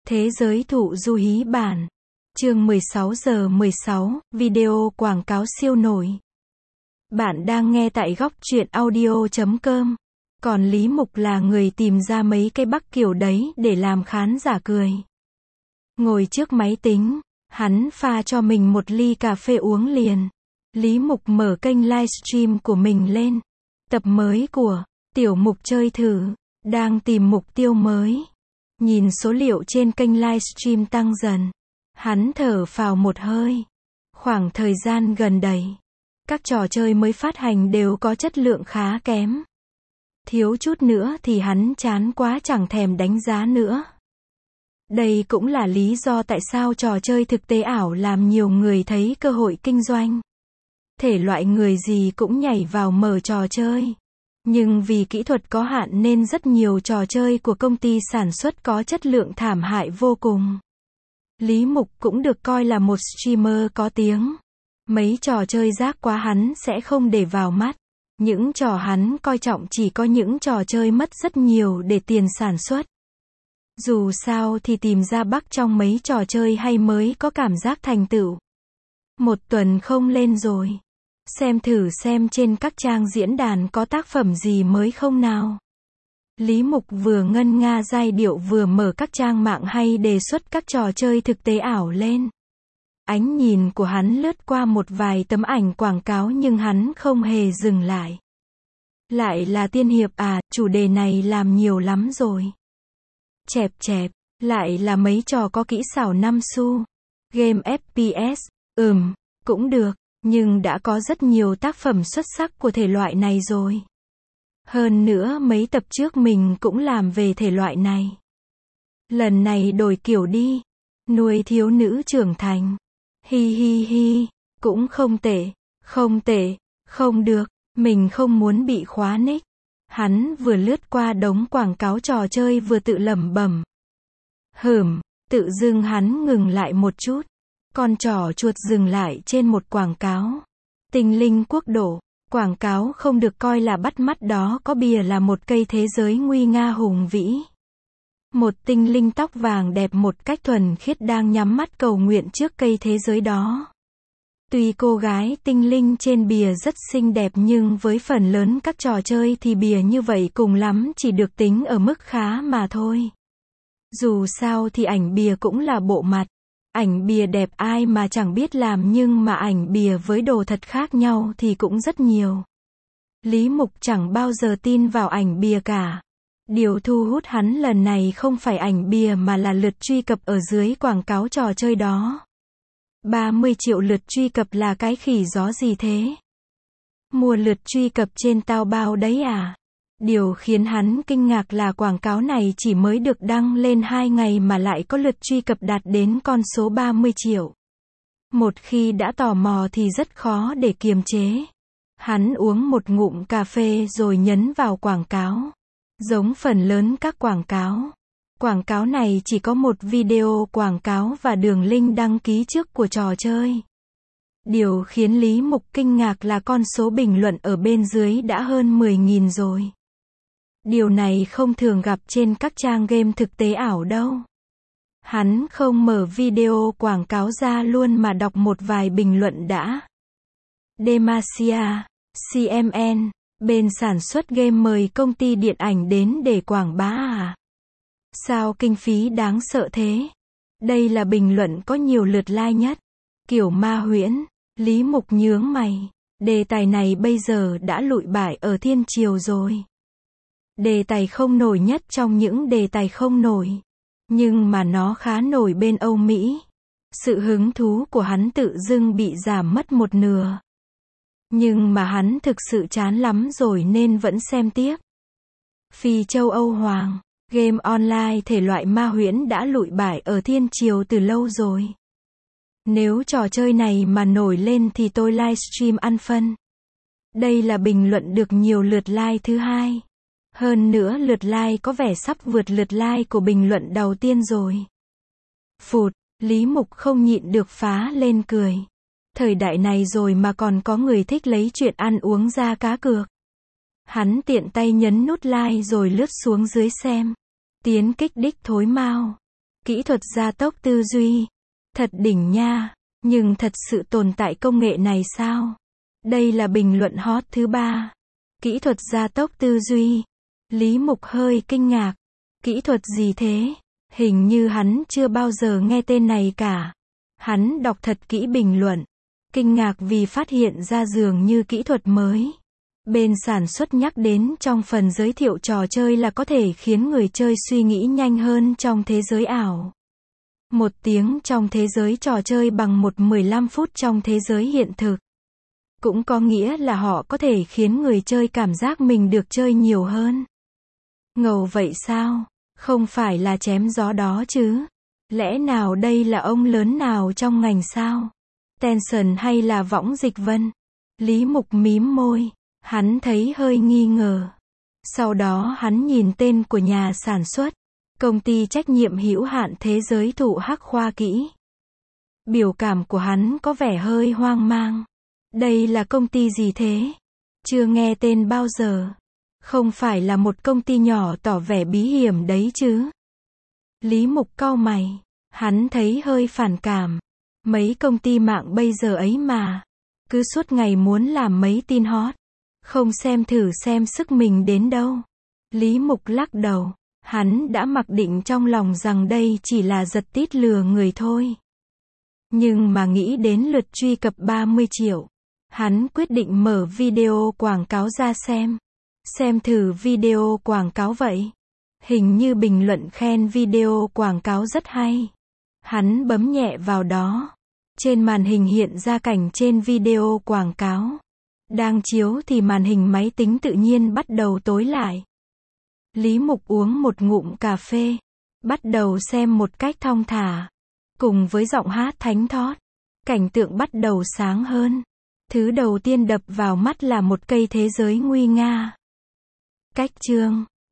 Thế giới thụ du hí bản. Chương 16 giờ 16, video quảng cáo siêu nổi. Bạn đang nghe tại góc truyện audio.com. Còn Lý Mục là người tìm ra mấy cái bug kiểu đấy để làm khán giả cười. Ngồi trước máy tính, hắn pha cho mình một ly cà phê uống liền. Lý Mục mở kênh livestream của mình lên. Tập mới của Tiểu Mục chơi thử, đang tìm mục tiêu mới. Nhìn số liệu trên kênh livestream tăng dần, hắn thở phào một hơi. Khoảng thời gian gần đây, các trò chơi mới phát hành đều có chất lượng khá kém. Thiếu chút nữa thì hắn chán quá chẳng thèm đánh giá nữa. Đây cũng là lý do tại sao trò chơi thực tế ảo làm nhiều người thấy cơ hội kinh doanh. Thể loại người gì cũng nhảy vào mở trò chơi. Nhưng vì kỹ thuật có hạn nên rất nhiều trò chơi của công ty sản xuất có chất lượng thảm hại vô cùng. Lý Mục cũng được coi là một streamer có tiếng. Mấy trò chơi rác quá hắn sẽ không để vào mắt. Những trò hắn coi trọng chỉ có những trò chơi mất rất nhiều để tiền sản xuất. Dù sao thì tìm ra bug trong mấy trò chơi hay mới có cảm giác thành tựu. Một tuần không lên rồi. Xem thử xem trên các trang diễn đàn có tác phẩm gì mới không nào. Lý Mục vừa ngân nga giai điệu vừa mở các trang mạng hay đề xuất các trò chơi thực tế ảo lên. Ánh nhìn của hắn lướt qua một vài tấm ảnh quảng cáo nhưng hắn không hề dừng lại. Lại là tiên hiệp à, chủ đề này làm nhiều lắm rồi. Chẹp chẹp, lại là mấy trò có kỹ xảo 5 xu. Game FPS, cũng được. Nhưng đã có rất nhiều tác phẩm xuất sắc của thể loại này rồi. Hơn nữa mấy tập trước mình cũng làm về thể loại này. Lần này đổi kiểu đi. Nuôi thiếu nữ trưởng thành. Hi hi hi. Cũng không tệ. Không tệ. Không được. Mình không muốn bị khóa nick. Hắn vừa lướt qua đống quảng cáo trò chơi vừa tự lẩm bẩm. Tự dưng hắn ngừng lại một chút. Con trỏ chuột dừng lại trên một quảng cáo. Tinh linh quốc độ. Quảng cáo không được coi là bắt mắt đó có bìa là một cây thế giới nguy nga hùng vĩ. Một tinh linh tóc vàng đẹp một cách thuần khiết đang nhắm mắt cầu nguyện trước cây thế giới đó. Tuy cô gái tinh linh trên bìa rất xinh đẹp nhưng với phần lớn các trò chơi thì bìa như vậy cùng lắm chỉ được tính ở mức khá mà thôi. Dù sao thì ảnh bìa cũng là bộ mặt. Ảnh bìa đẹp ai mà chẳng biết làm nhưng mà ảnh bìa với đồ thật khác nhau thì cũng rất nhiều. Lý Mục chẳng bao giờ tin vào ảnh bìa cả. Điều thu hút hắn lần này không phải ảnh bìa mà là lượt truy cập ở dưới quảng cáo trò chơi đó. 30 triệu lượt truy cập là cái khỉ gió gì thế? Mua lượt truy cập trên Taobao đấy à? Điều khiến hắn kinh ngạc là quảng cáo này chỉ mới được đăng lên 2 ngày mà lại có lượt truy cập đạt đến con số 30 triệu. Một khi đã tò mò thì rất khó để kiềm chế. Hắn uống một ngụm cà phê rồi nhấn vào quảng cáo. Giống phần lớn các quảng cáo. Quảng cáo này chỉ có một video quảng cáo và đường link đăng ký trước của trò chơi. Điều khiến Lý Mục kinh ngạc là con số bình luận ở bên dưới đã hơn 10.000 rồi. Điều này không thường gặp trên các trang game thực tế ảo đâu. Hắn không mở video quảng cáo ra luôn mà đọc một vài bình luận đã. Demacia, CMN, bên sản xuất game mời công ty điện ảnh đến để quảng bá à? Sao kinh phí đáng sợ thế? Đây là bình luận có nhiều lượt like nhất. Kiểu ma huyễn, Lý Mục nhướng mày. Đề tài này bây giờ đã lụi bại ở thiên triều rồi. Đề tài không nổi nhất trong những đề tài không nổi. Nhưng mà nó khá nổi bên Âu Mỹ. Sự hứng thú của hắn tự dưng bị giảm mất một nửa. Nhưng mà hắn thực sự chán lắm rồi nên vẫn xem tiếp. Phi châu Âu Hoàng. Game online thể loại ma huyễn đã lụi bại ở thiên triều từ lâu rồi. Nếu trò chơi này mà nổi lên thì tôi livestream ăn phân. Đây là bình luận được nhiều lượt like thứ hai. Hơn nữa lượt like có vẻ sắp vượt lượt like của bình luận đầu tiên rồi. Phụt, Lý Mục không nhịn được phá lên cười. Thời đại này rồi mà còn có người thích lấy chuyện ăn uống ra cá cược. Hắn tiện tay nhấn nút like rồi lướt xuống dưới xem. Tiến kích đích thối mao. Kỹ thuật gia tốc tư duy. Thật đỉnh nha. Nhưng thật sự tồn tại công nghệ này sao? Đây là bình luận hot thứ 3. Kỹ thuật gia tốc tư duy. Lý Mục hơi kinh ngạc. Kỹ thuật gì thế? Hình như hắn chưa bao giờ nghe tên này cả. Hắn đọc thật kỹ bình luận. Kinh ngạc vì phát hiện ra dường như kỹ thuật mới. Bên sản xuất nhắc đến trong phần giới thiệu trò chơi là có thể khiến người chơi suy nghĩ nhanh hơn trong thế giới ảo. 1 tiếng trong thế giới trò chơi bằng 15 phút trong thế giới hiện thực. Cũng có nghĩa là họ có thể khiến người chơi cảm giác mình được chơi nhiều hơn. Ngầu vậy sao? Không phải là chém gió đó chứ? Lẽ nào đây là ông lớn nào trong ngành sao? Tencent hay là Võng Dịch Vân? Lý Mục mím môi. Hắn thấy hơi nghi ngờ. Sau đó hắn nhìn tên của nhà sản xuất. Công ty trách nhiệm hữu hạn Thế giới Thụ Hắc Khoa Kỹ. Biểu cảm của hắn có vẻ hơi hoang mang. Đây là công ty gì thế? Chưa nghe tên bao giờ. Không phải là một công ty nhỏ tỏ vẻ bí hiểm đấy chứ? Lý Mục cau mày. Hắn thấy hơi phản cảm. Mấy công ty mạng bây giờ ấy mà. Cứ suốt ngày muốn làm mấy tin hot. Không xem thử xem sức mình đến đâu. Lý Mục lắc đầu. Hắn đã mặc định trong lòng rằng đây chỉ là giật tít lừa người thôi. Nhưng mà nghĩ đến lượt truy cập 30 triệu. Hắn quyết định mở video quảng cáo ra xem. Xem thử video quảng cáo vậy. Hình như bình luận khen video quảng cáo rất hay. Hắn bấm nhẹ vào đó. Trên màn hình hiện ra cảnh trên video quảng cáo. Đang chiếu thì màn hình máy tính tự nhiên bắt đầu tối lại. Lý Mục uống một ngụm cà phê. Bắt đầu xem một cách thong thả. Cùng với giọng hát thánh thót. Cảnh tượng bắt đầu sáng hơn. Thứ đầu tiên đập vào mắt là một cây thế giới nguy nga. Cách chương